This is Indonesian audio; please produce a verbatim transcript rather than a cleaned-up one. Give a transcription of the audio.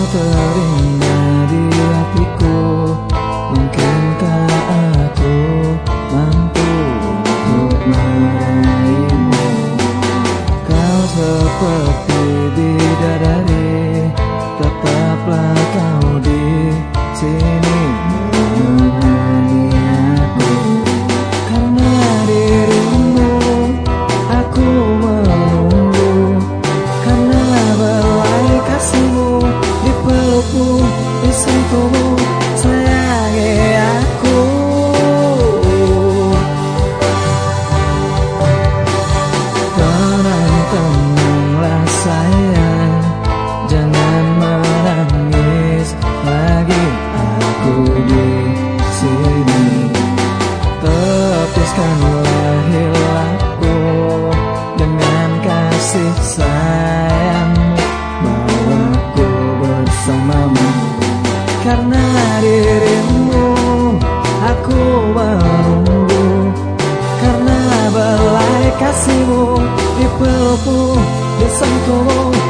terindah di hatiku. Mungkinkah aku mampu untuk meraihmu? Kau seperti bidadari, tetaplah kau di sini menemani aku. Karena dirimu aku menunggu, karena belai kasihmu dipelukmu, disentuhmu, sayangi aku. Tenang-tenanglah sayang, jangan menangis lagi, aku di sini. Tepiskanlah hilangku dengan kasih sayangmu, bawaku bersamamu. Karena dirimu aku menunggu, karena belai kasihmu dipelukmu, disentuhmu,